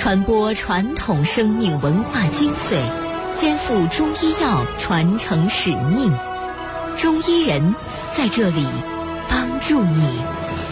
传播传统生命文化精髓，肩负中医药传承使命。中医人在这里帮助你。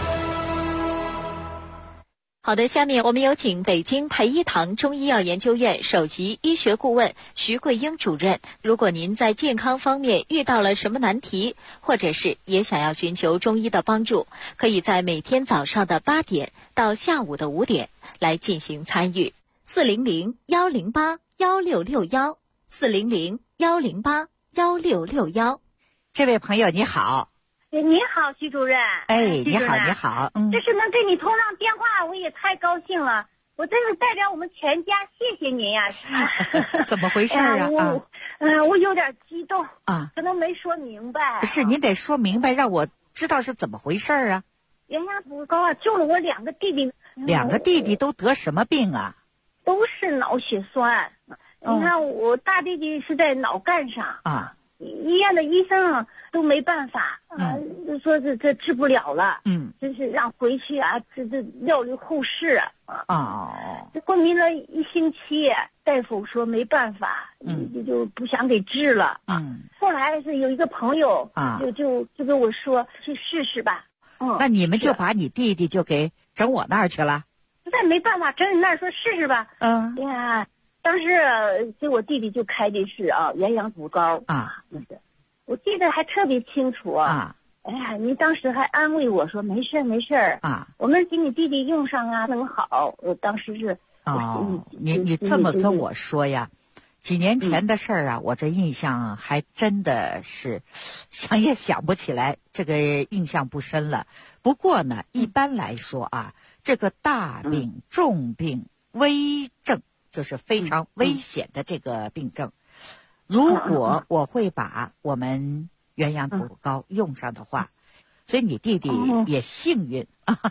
好的，下面我们有请北京培一堂中医药研究院首席医学顾问徐桂英主任。如果您在健康方面遇到了什么难题，或者是也想要寻求中医的帮助，可以在每天早上的8点到下午的5点来进行参与。400-108-1661，400-108-1661。 这位朋友你好。 你好，徐主任。 你好，你好。 这是能跟你通上电话，我也太高兴了。我真是代表我们全家谢谢您呀。 怎么回事啊？ 我有点激动啊， 可能没说明白。 是，您得说明白，让我知道是怎么回事啊。 元阳不高啊，救了我2个弟弟。 2个弟弟都得什么病啊？ 都是脑血栓。你看我大弟弟是在脑干上啊， 医院的医生都没办法就说这治不了，真是让回去啊，这料理后事这昏迷了1星期，大夫说没办法，就不想给治了后来是有一个朋友就跟我说去试试吧。 那你们就把你弟弟就给整我那儿去了？ 实在没办法，整你那儿说试试吧。呀，当时给我弟弟就开的是元阳补膏我记得还特别清楚哎呀，您当时还安慰我说没事没事我们给你弟弟用上能好。我当时是你这么跟我说呀，几年前的事儿我这印象还真的是想也想不起来，这个印象不深了。不过呢，一般来说这个大病、重病、危症，就是非常危险的这个病症，如果我会把我们元阳补膏用上的话，所以你弟弟也幸运。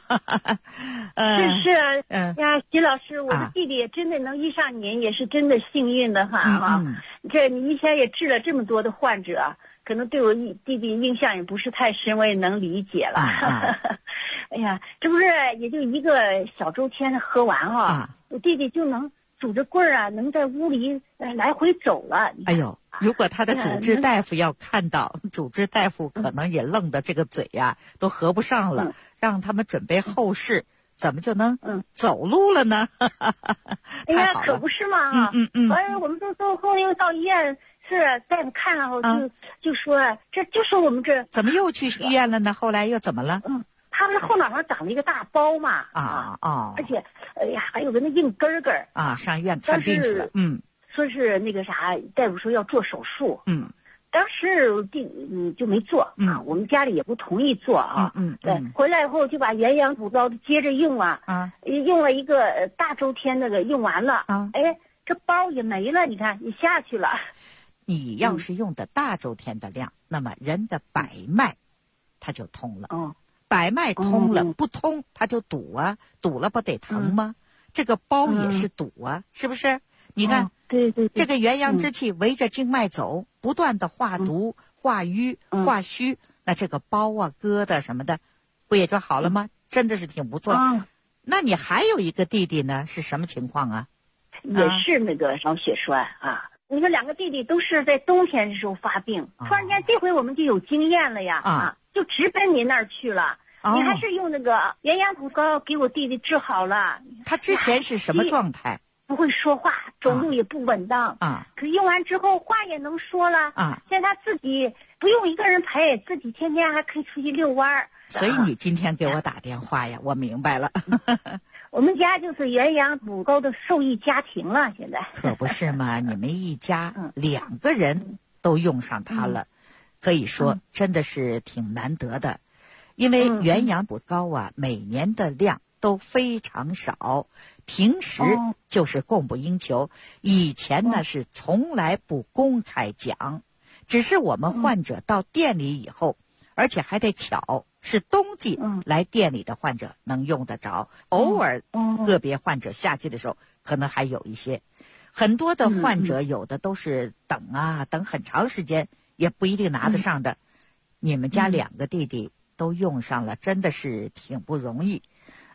是呀，徐老师，我的弟弟也真的能遇上您，也是真的幸运的这你以前也治了这么多的患者，可能对我弟弟印象也不是太深，我也能理解了。哎呀，这不是也就1个小周天喝完我弟弟就能拄着棍儿能在屋里来回走了。 哎呦，如果他的主治大夫要看到，主治大夫可能也愣的这个嘴都合不上了，让他们准备后事，怎么就能走路了呢？ 哎呀，可不是嘛完了我们都后来又到医院，是大夫看后就说这就说我们这怎么又去医院了呢？后来又怎么了？ 他们后脑勺长了一个大包嘛而且哎呀还有个那硬根根上医院看病去了。 说是那个啥，大夫说要做手术当时就没做我们家里也不同意做回来以后就把元阳补膏接着用用了1个大周天那个用完了这包也没了，你看也下去了。 你要是用的大周天的量，那么人的百脉它就通了百脉通了不通它就堵堵了不得疼吗？这个包也是堵是不是？你看对这个元阳之气围着经脉走，不断的化毒、化瘀、化虚，那这个包疙瘩什么的不也就好了吗？真的是挺不错那你还有一个弟弟呢，是什么情况啊？ 也是那个脑血栓你说2个弟弟都是在冬天的时候发病突然间这回我们就有经验了呀就直奔您那儿去了你还是用那个元阳补膏给我弟弟治好了。 他之前是什么状态？ 不会说话，走路也不稳当可是用完之后话也能说了现在他自己不用一个人陪，自己天天还可以出去遛弯所以你今天给我打电话呀我明白了我们家就是元阳补膏的受益家庭了，现在可不是嘛你们一家2个人都用上它了可以说真的是挺难得的。因为元阳补膏每年的量都非常少，平时就是供不应求以前呢是从来不公开讲，只是我们患者到店里以后而且还得巧是冬季来店里的患者能用得着偶尔个别患者夏季的时候可能还有一些很多的患者有的都是等很长时间也不一定拿得上的你们家2个弟弟都用上了，真的是挺不容易。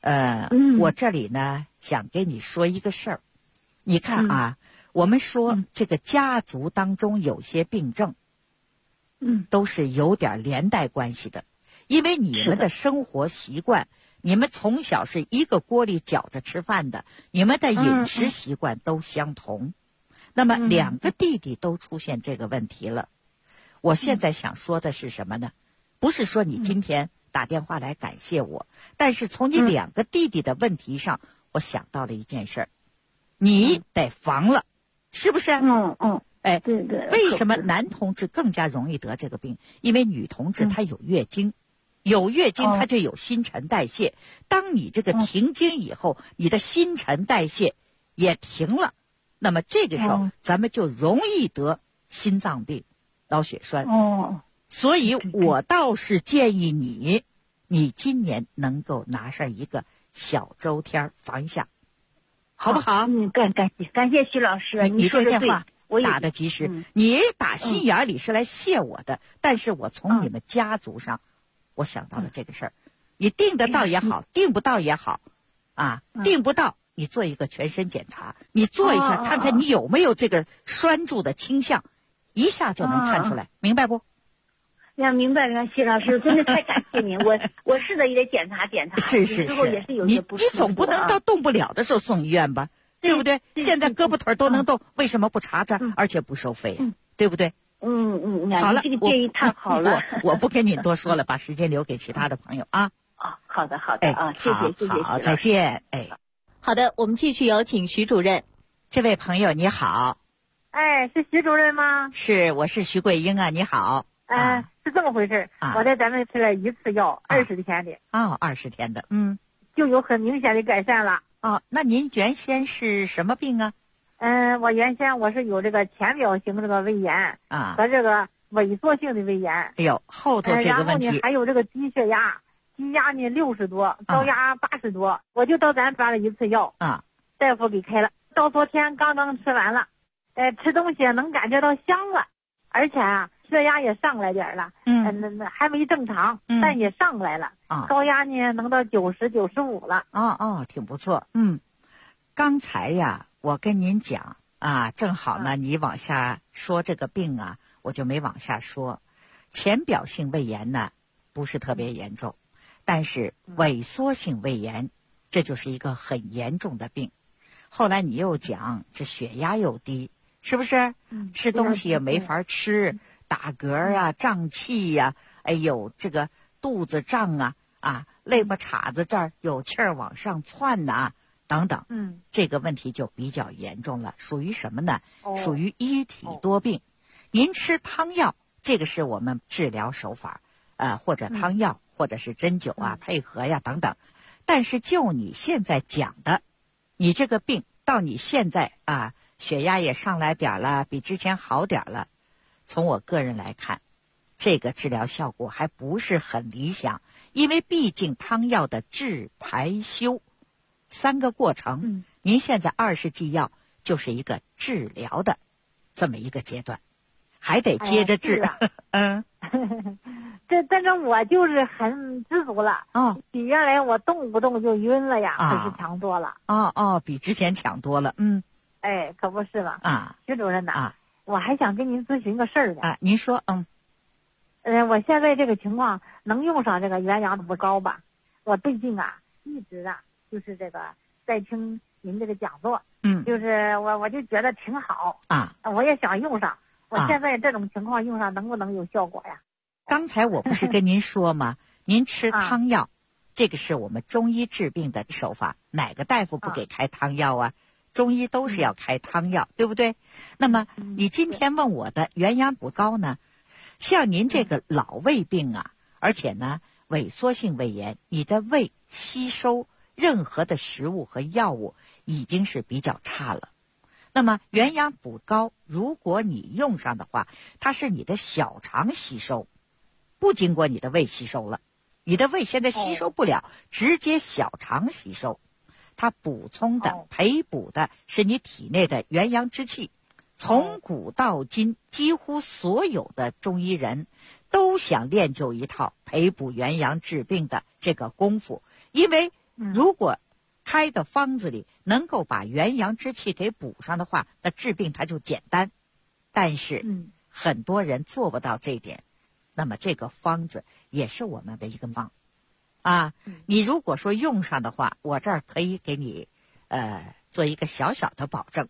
我这里呢想跟你说一个事儿。你看啊，我们说这个家族当中有些病症，都是有点连带关系的，因为你们的生活习惯，你们从小是一个锅里搅着吃饭的，你们的饮食习惯都相同。那么2个弟弟都出现这个问题了。我现在想说的是什么呢？不是说你今天打电话来感谢我，但是从你2个弟弟的问题上，我想到了一件事儿，你得防了，是不是？哎， 对对。 为什么男同志更加容易得这个病？因为女同志她有月经，有月经她就有新陈代谢。当你这个停经以后，你的新陈代谢也停了，那么这个时候咱们就容易得心脏病、脑血栓。所以我倒是建议你今年能够拿上一个小周天防一下，好不好？ 感谢徐老师。 你这电话打得及时，你打心眼里是来谢我的，但是我从你们家族上，我想到了这个事儿。你定得到也好，定不到也好，定不到你做一个全身检查，你做一下看看你有没有这个栓住的倾向，一下就能看出来，明白不？ 明白了，徐老师，真的太感谢您。我试着也得检查检查， 是， 之后也是有些不舒服。 你总不能到动不了的时候送医院吧？对不对？现在胳膊腿都能动，为什么不查查？而且不收费，对不对？好了， 这个建议太好了。 我不跟你多说了，把时间留给其他的朋友啊。 好的谢谢。 好，再见。 好的，我们继续有请徐主任。 这位朋友你好。 是徐主任吗？ 是，我是徐桂英啊，你好。 是这么回事。我在咱们吃了1次药，20天的。 20天的， 就有很明显的改善了。 那您原先是什么病啊？ 我原先是有这个浅表型这个胃炎和这个萎缩性的胃炎。 哎呦，后头这个问题。 然后呢，还有这个低血压，低压呢60多，高压80多。我就到咱抓了1次药，大夫给开了。到昨天刚吃完了，吃东西能感觉到香了，而且血压也上来点了，那还没正常，但也上来了。高压呢能到90、95了。 挺不错。刚才呀，我跟您讲正好呢，你往下说这个病我就没往下说。浅表性胃炎呢，不是特别严重，但是萎缩性胃炎，这就是一个很严重的病。后来你又讲这血压又低，是不是？吃东西也没法吃。打嗝胀气呀，这个肚子胀肋巴叉子这儿有气儿往上窜等等。这个问题就比较严重了，属于什么呢？属于一体多病。您吃汤药，这个是我们治疗手法，或者汤药，或者是针灸配合等等。但是就你现在讲的，你这个病到你现在血压也上来点了，比之前好点了。从我个人来看，这个治疗效果还不是很理想，因为毕竟汤药的治排休3个过程，您现在20剂药就是一个治疗的这么一个阶段，还得接着治。 但是我就是很知足了。比原来我动不动就晕了呀，可是强多了。 比之前强多了。 可不是嘛。徐主任呐，我还想跟您咨询个事儿呢。 您说。 我现在这个情况能用上这个元阳补膏吧？我最近一直就是这个在听您这个讲座，就是我就觉得挺好我也想用上。我现在这种情况用上能不能有效果呀？ 刚才我不是跟您说吗？您吃汤药，这个是我们中医治病的手法，哪个大夫不给开汤药中医都是要开汤药，对不对？那么你今天问我的元阳补膏呢，像您这个老胃病而且呢萎缩性胃炎，你的胃吸收任何的食物和药物已经是比较差了。那么元阳补膏如果你用上的话，它是你的小肠吸收，不经过你的胃吸收了，你的胃现在吸收不了，直接小肠吸收。它补充的培补的是你体内的元阳之气。从古到今，几乎所有的中医人都想练就一套培补元阳治病的这个功夫，因为如果开的方子里能够把元阳之气给补上的话，那治病它就简单。但是很多人做不到这一点，那么这个方子也是我们的一个方啊。你如果说用上的话，我这儿可以给你做一个小小的保证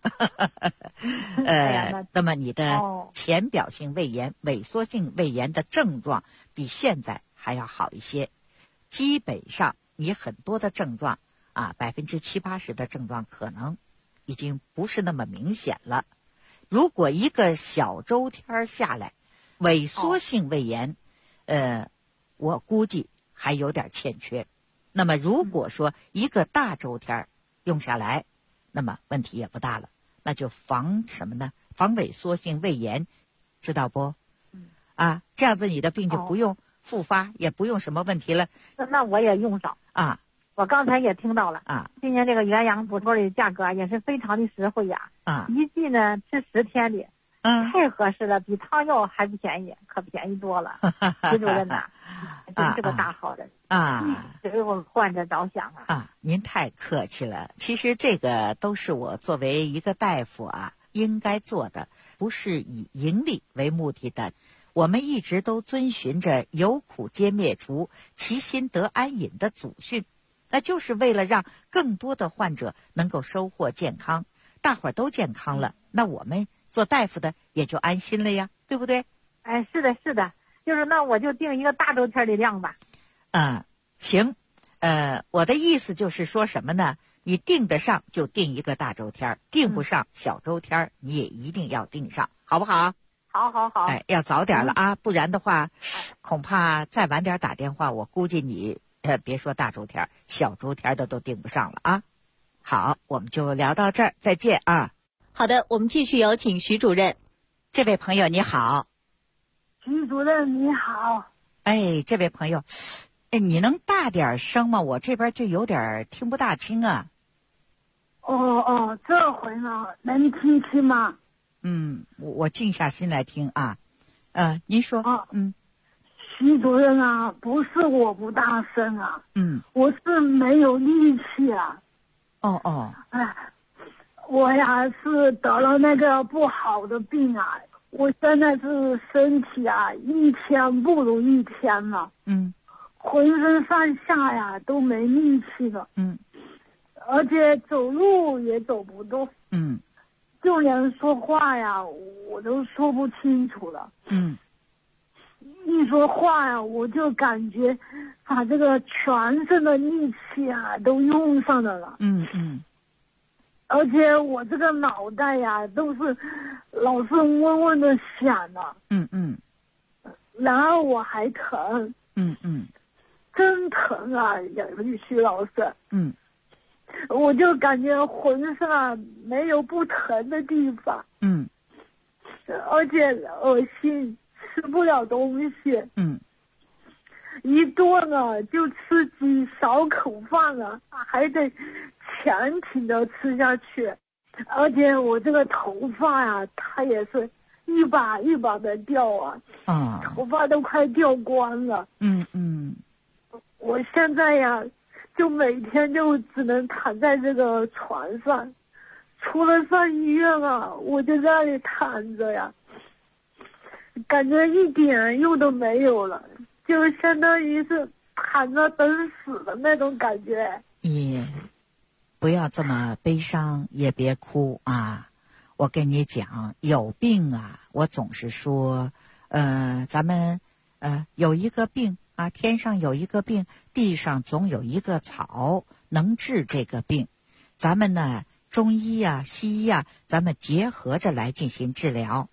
那么你的浅表性胃炎、萎缩性胃炎的症状比现在还要好一些，基本上你很多的症状70-80%的症状可能已经不是那么明显了。如果一个小周天下来，萎缩性胃炎我估计还有点欠缺。那么如果说一个大周天用下来，那么问题也不大了，那就防什么呢？防萎缩性胃炎，知道不？这样子你的病就不用复发，也不用什么问题了。 那我也用上啊。 我刚才也听到了啊，今年这个元阳补脱的价格也是非常的实惠呀一剂呢吃10天的，太合适了，比汤药还便宜，可便宜多了。徐主任呐，真是个大好人为我们患者着想您太客气了。其实这个都是我作为一个大夫应该做的，不是以盈利为目的的。我们一直都遵循着有苦皆灭除，其心得安隐的祖训，那就是为了让更多的患者能够收获健康，大伙儿都健康了，那我们做大夫的也就安心了呀，对不对？ 是的，就是那我就定一个大周天的量吧。 行，我的意思就是说什么呢？你定得上就定一个大周天，定不上小周天你也一定要定上，好不好？ 好。 要早点了不然的话，恐怕再晚点打电话，我估计你别说大周天，小周天的都定不上了好，我们就聊到这儿，再见好的，我们继续有请徐主任。 这位朋友你好。 徐主任你好。 这位朋友，你能大点声吗？我这边就有点听不大清这回呢能听清吗？ 我静下心来听您说。 徐主任不是我不大声我是没有力气我是得了那个不好的病我现在是身体一天不如一天了浑身上下都没力气了而且走路也走不动就连说话我都说不清楚了一说话我就感觉把这个全身的力气都用上了而且我这个脑袋都是老是嗡嗡的响的然后我还疼真疼徐老师我就感觉浑身没有不疼的地方而且恶心，吃不了东西一顿就吃几勺口饭还得强挺的吃下去，而且我这个头发它也是一把一把的掉头发都快掉光了我现在就每天就只能躺在这个床上，除了上医院我就在那里躺着感觉一点用都没有了，就相当于是躺着等死的那种感觉。 你不要这么悲伤，也别哭我跟你讲，有病我总是说咱们有一个病天上有一个病，地上总有一个草能治这个病。咱们呢，中医西医咱们结合着来进行治疗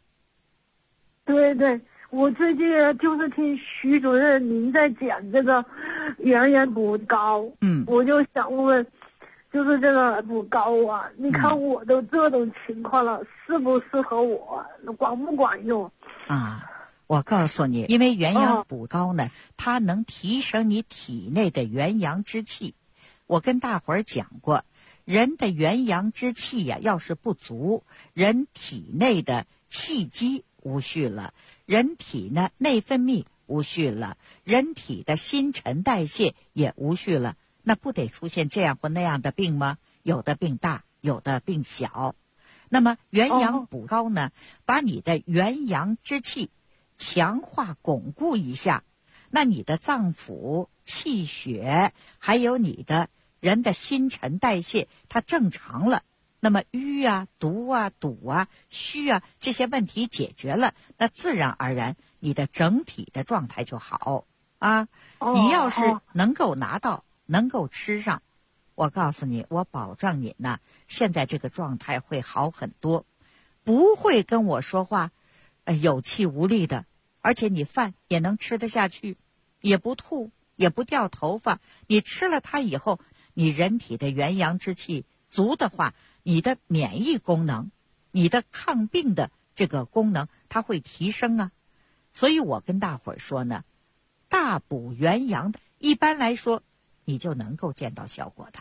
对，我最近就是听徐主任您在讲这个元阳补膏我就想问，就是这个补膏你看我都这种情况了，适不适合我，管不管用我告诉你，因为元阳补膏呢它能提升你体内的元阳之气。我跟大伙儿讲过，人的元阳之气要是不足，人体内的气机无序了，人体内分泌无序了，人体的新陈代谢也无序了， 那不得出现这样或那样的病吗？有的病大，有的病小。那么元阳补膏呢，把你的元阳之气强化巩固一下，那你的脏腑气血还有你的人的新陈代谢它正常了，那么瘀啊、毒啊、堵啊、虚啊这些问题解决了，那自然而然你的整体的状态就好啊。你要是能够拿到，能够吃上，我告诉你，我保证你呢，现在这个状态会好很多，不会跟我说话有气无力的，而且你饭也能吃得下去，也不吐，也不掉头发。你吃了它以后，你人体的元阳之气足的话，你的免疫功能，你的抗病的这个功能它会提升啊。所以我跟大伙儿说呢，大补元阳的，一般来说你就能够见到效果的。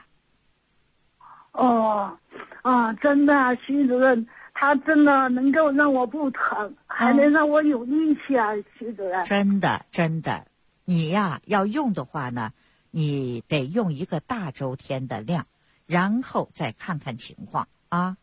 真的啊，徐主任，他真的能够让我不疼，还能让我有力气啊，徐主任。 真的真的，你呀要用的话呢，你得用一个大周天的量，然后再看看情况啊。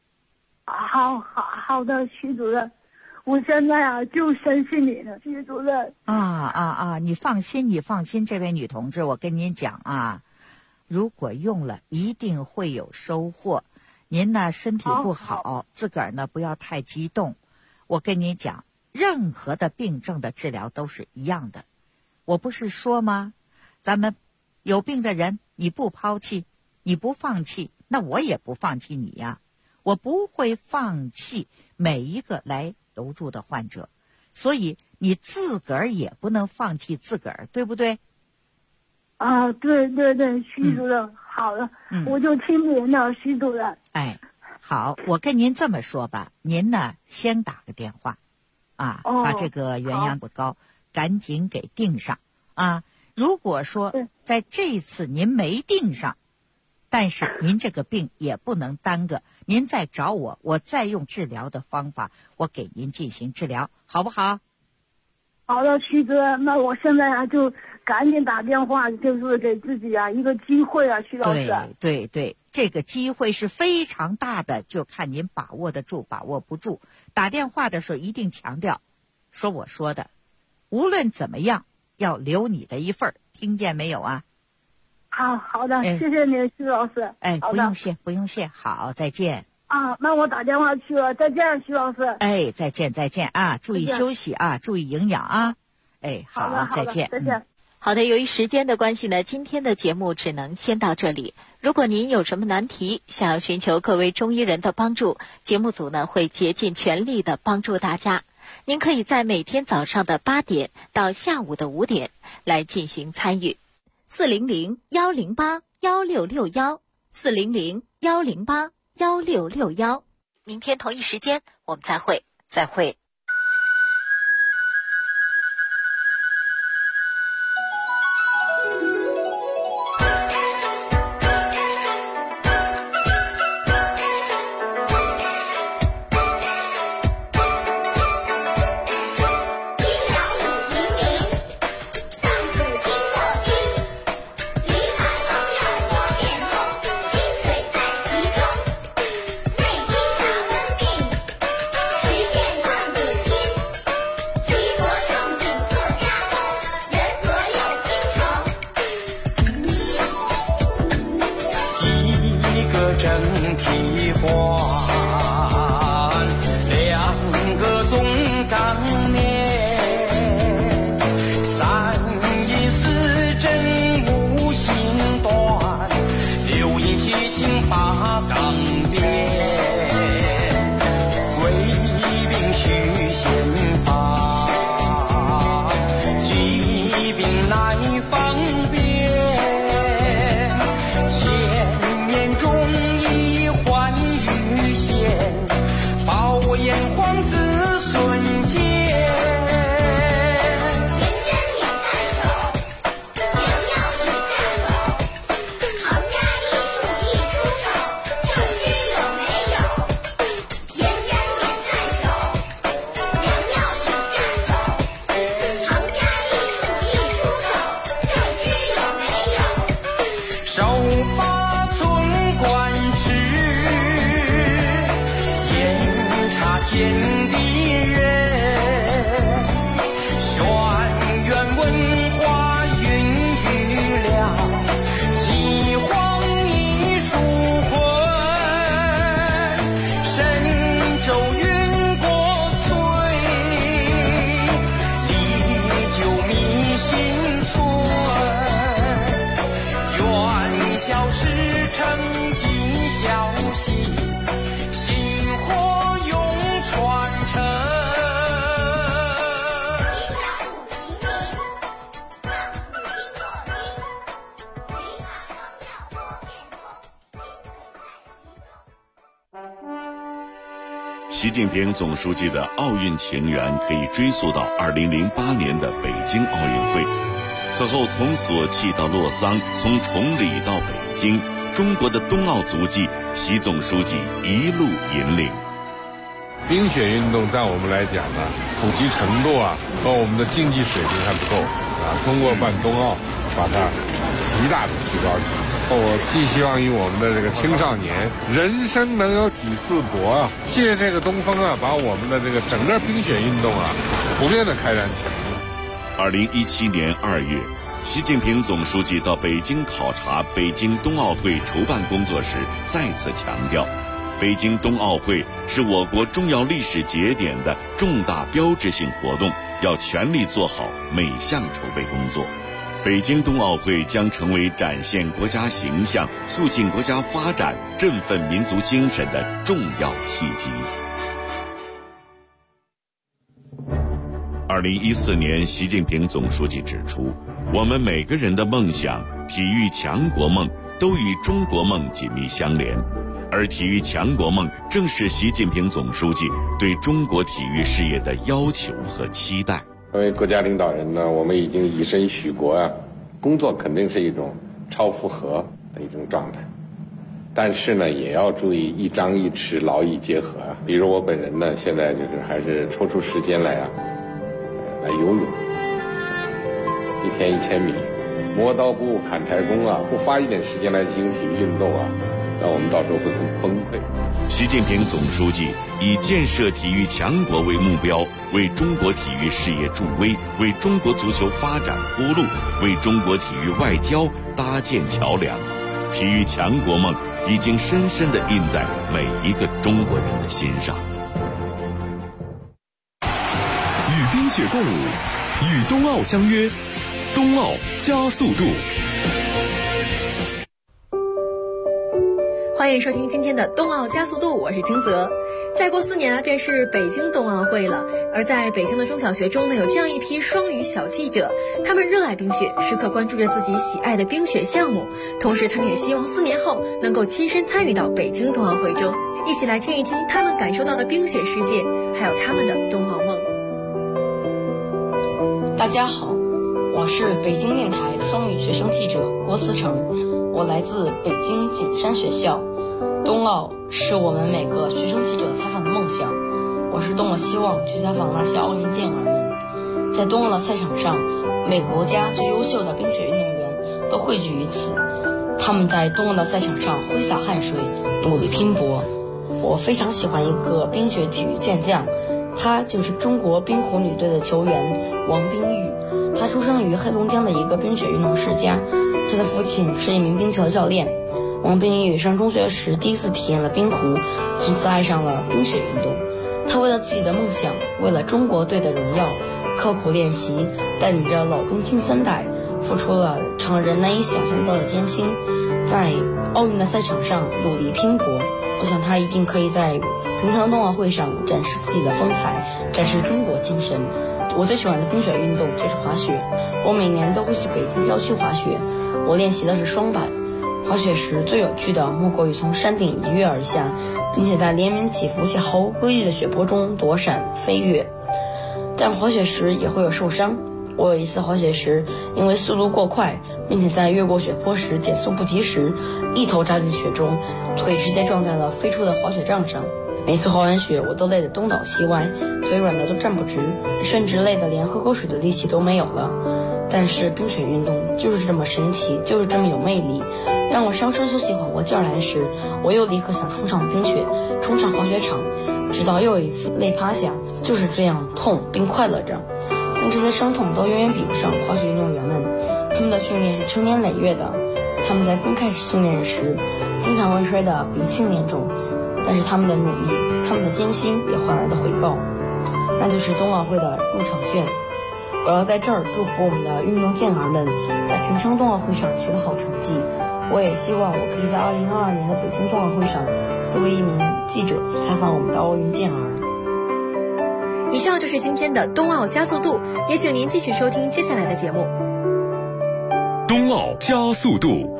好的，徐主任，我现在啊就相信你了，徐主任。 你放心，这位女同志，我跟您讲啊，如果用了一定会有收获。您呢身体不好，自个儿呢不要太激动。我跟您讲，任何的病症的治疗都是一样的。我不是说吗？咱们有病的人，你不抛弃，你不放弃，那我也不放弃你呀。我不会放弃每一个来求助的患者，所以你自个儿也不能放弃自个儿，对不对？ 对，徐主任，好了，我就听您的，徐主任。 好，我跟您这么说吧，您呢先打个电话把这个元阳补膏赶紧给订上啊。如果说在这一次您没订上，但是您这个病也不能耽搁，您再找我，我再用治疗的方法，我给您进行治疗，好不好？ 好的，徐主任，那我现在就赶紧打电话，就是给自己一个机会啊，徐老师。 对，这个机会是非常大的，就看您把握得住，把握不住。打电话的时候一定强调，说我说的，无论怎么样要留你的一份，听见没有啊？ 好的，谢谢您，徐老师。 不用谢，好，再见。 那我打电话去了，再见，徐老师。 再见啊！注意休息啊，注意营养啊。好，再见。 再见。 好的，由于时间的关系呢，今天的节目只能先到这里。如果您有什么难题，想要寻求各位中医人的帮助，节目组呢会竭尽全力的帮助大家。您可以在每天早上的8点到下午的5点来进行参与。400-108-1661，400-108-1661。明天同一时间我们再会。 千年中医换羽天地人，轩辕文化孕育了岐黄艺术魂，神州云国粹，历久弥新存，卷笑世成几交戏，薪火永传承。 习近平总书记的奥运情缘可以追溯到2008年的北京奥运会。此后从索契到洛桑，从崇礼到北京，中国的冬奥足迹，习总书记一路引领。 冰雪运动在我们来讲呢，普及程度和我们的竞技水平还不够通过办冬奥，把它极大的提高起来。我寄希望于我们的这个青少年，人生能有几次搏借这个东风把我们的这个整个冰雪运动普遍的开展起来。 2017年2月，习近平总书记到北京考察北京冬奥会筹办工作时，再次强调，北京冬奥会是我国重要历史节点的重大标志性活动，要全力做好每项筹备工作。北京冬奥会将成为展现国家形象、促进国家发展、振奋民族精神的重要契机。2014年，习近平总书记指出，我们每个人的梦想、体育强国梦都与中国梦紧密相连，而体育强国梦正是习近平总书记对中国体育事业的要求和期待。 作为国家领导人呢，我们已经以身许国工作肯定是一种超负荷的一种状态，但是呢，也要注意一张一弛，劳逸结合比如我本人呢，现在就是还是抽出时间来游泳，1天1000米，磨刀不误砍柴工不花一点时间来进行体育运动那我们到时候会很崩溃。 习近平总书记以建设体育强国为目标，为中国体育事业助威，为中国足球发展铺路，为中国体育外交搭建桥梁。体育强国梦已经深深地印在每一个中国人的心上。 与冰雪共舞，与冬奥相约，冬奥加速度。 欢迎收听今天的冬奥加速度，我是金泽。再过4年便是北京冬奥会了，而在北京的中小学中呢，有这样一批双语小记者，他们热爱冰雪，时刻关注着自己喜爱的冰雪项目，同时他们也希望4年后能够亲身参与到北京冬奥会中，一起来听一听他们感受到的冰雪世界，还有他们的冬奥梦。 大家好，我是北京电台双语学生记者郭思成，我来自北京景山学校。冬奥是我们每个学生记者采访的梦想，我是多么希望去采访那些奥运健儿们。在冬奥的赛场上，每个国家最优秀的冰雪运动员都汇聚于此，他们在冬奥的赛场上挥洒汗水，努力拼搏。我非常喜欢一个冰雪体育健将，他就是中国冰壶女队的球员王冰玉。他出生于黑龙江的一个冰雪运动世家，他的父亲是一名冰球教练。王冰玉上中学时第一次体验了冰壶，从此爱上了冰雪运动。他为了自己的梦想，为了中国队的荣耀，刻苦练习，带领着老中青3代，付出了常人难以想象到的艰辛，在奥运的赛场上努力拼搏。我想他一定可以在平昌冬奥会上展示自己的风采，展示中国精神。我最喜欢的冰雪运动就是滑雪，我每年都会去北京郊区滑雪，我练习的是双板。滑雪时最有趣的莫过于从山顶一跃而下，并且在连绵起伏且毫无规律的雪坡中躲闪飞跃。但滑雪时也会有受伤，我有一次滑雪时因为速度过快，并且在越过雪坡时减速不及时，一头扎进雪中，腿直接撞在了飞出的滑雪杖上。每次滑完雪我都累得东倒西歪，腿软的都站不直，甚至累得连喝口水的力气都没有了。但是冰雪运动就是这么神奇，就是这么有魅力。 让我上升休息缓过劲儿来时，我又立刻想冲上冰雪，冲上滑雪场，直到又有一次累趴下，就是这样痛并快乐着。但这些伤痛都远远比不上滑雪运动员们，他们的训练是成年累月的，他们在刚开始训练时，经常会摔得鼻青脸肿，但是他们的努力，他们的艰辛也换来了回报，那就是冬奥会的入场券。我要在这儿祝福我们的运动健儿们在平昌冬奥会上取得好成绩。我也希望我可以在2022年的北京冬奥会上，作为一名记者去采访我们的奥运健儿。 以上就是今天的冬奥加速度，也请您继续收听接下来的节目。 冬奥加速度。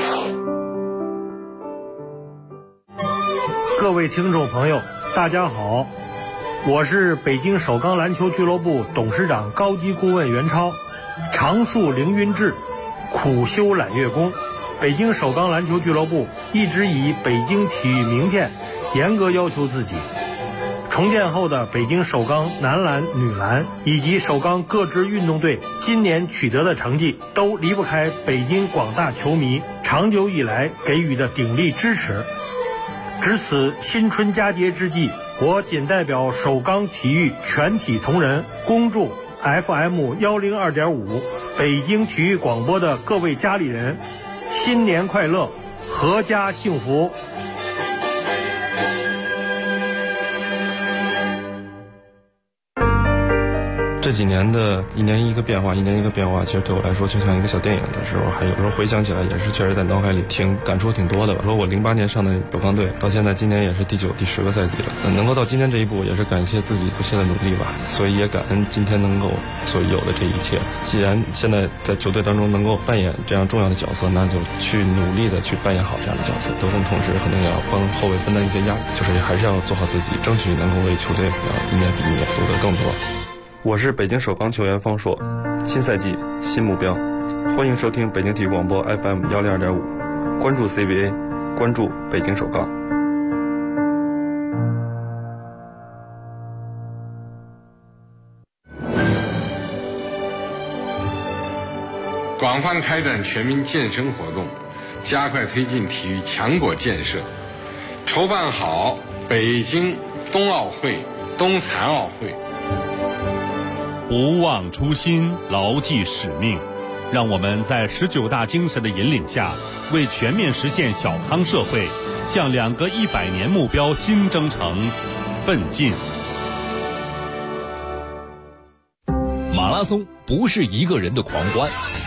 各位听众朋友，大家好，我是北京首钢篮球俱乐部董事长高级顾问袁超。常树凌云志，苦修揽月功。北京首钢篮球俱乐部一直以北京体育名片严格要求自己。重建后的北京首钢男篮、女篮以及首钢各支运动队今年取得的成绩，都离不开北京广大球迷长久以来给予的鼎力支持。值此新春佳节之际，我仅代表首钢体育全体同仁，恭祝 FM 102.5北京体育广播的各位家里人新年快乐，阖家幸福。 这几年的一年一个变化，其实对我来说就像一个小电影的时候，还有时候回想起来也是确实在脑海里感触挺多的吧。说我08年上的首钢队，到现在今年也是第9、第10个赛季了，能够到今天这一步，也是感谢自己不懈的努力吧。所以也感恩今天能够所有的这一切。既然现在在球队当中能够扮演这样重要的角色，那就去努力的去扮演好这样的角色。得分同时可能也要帮后卫分担一些压力，就是还是要做好自己，争取能够为球队一年比一年夺得更多。我是北京首钢球员方硕，新赛季新目标，欢迎收听北京体育广播 FM 102.5，关注 CBA， 关注北京首钢。 广泛开展全民健身活动，加快推进体育强国建设，筹办好北京冬奥会、冬残奥会。 不忘初心，牢记使命，让我们在19大精神的引领下，为全面实现小康社会，向2个100年目标新征程奋进。 马拉松不是一个人的狂欢，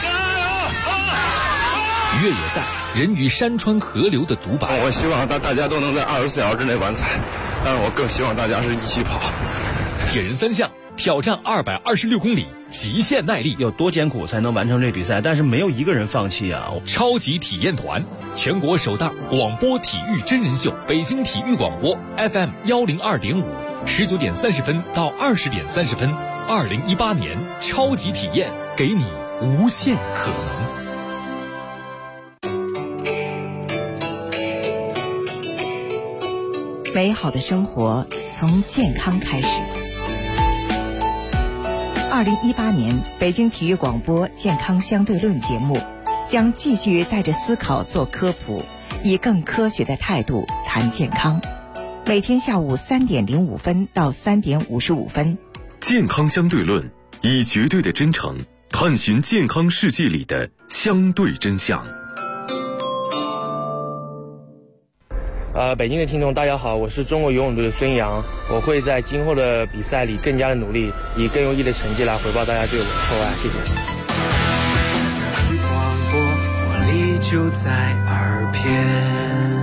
越野赛人与山川河流的独白。 我希望大家都能在24小时之内完赛，但是我更希望大家是一起跑。 铁人3项挑战226公里，极限耐力， 有多艰苦才能完成这比赛？但是没有一个人放弃啊！ 超级体验团，全国首档广播体育真人秀，北京体育广播 FM 102.5，19点30分到20点30分，2018年超级体验，给你无限可能。 美好的生活从健康开始。2018年北京体育广播健康相对论节目将继续带着思考做科普，以更科学的态度谈健康。每天下午3点05分到3点55分。 健康相对论，以绝对的真诚探寻健康世界里的相对真相。 北京的听众大家好，我是中国游泳队的孙杨，我会在今后的比赛里更加的努力，以更优异的成绩来回报大家对我的厚爱，谢谢。 广播活力就在耳边。